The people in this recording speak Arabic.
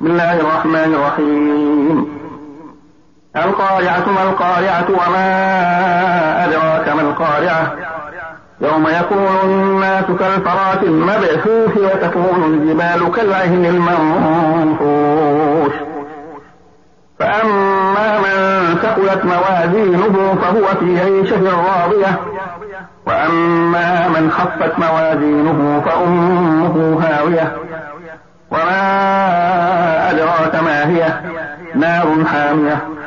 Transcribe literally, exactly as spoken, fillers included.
بسم الله الرحمن الرحيم. القارعة ما القارعة وما أدراك ما القارعة يوم يكون الناس كالفراش المبثوث وتكون الجبال كالعهن المنفوش فأما من ثقلت موازينه فهو في عيشة راضية وأما من خفت موازينه فأمه هاوية وما أدراك ما هي نار حامية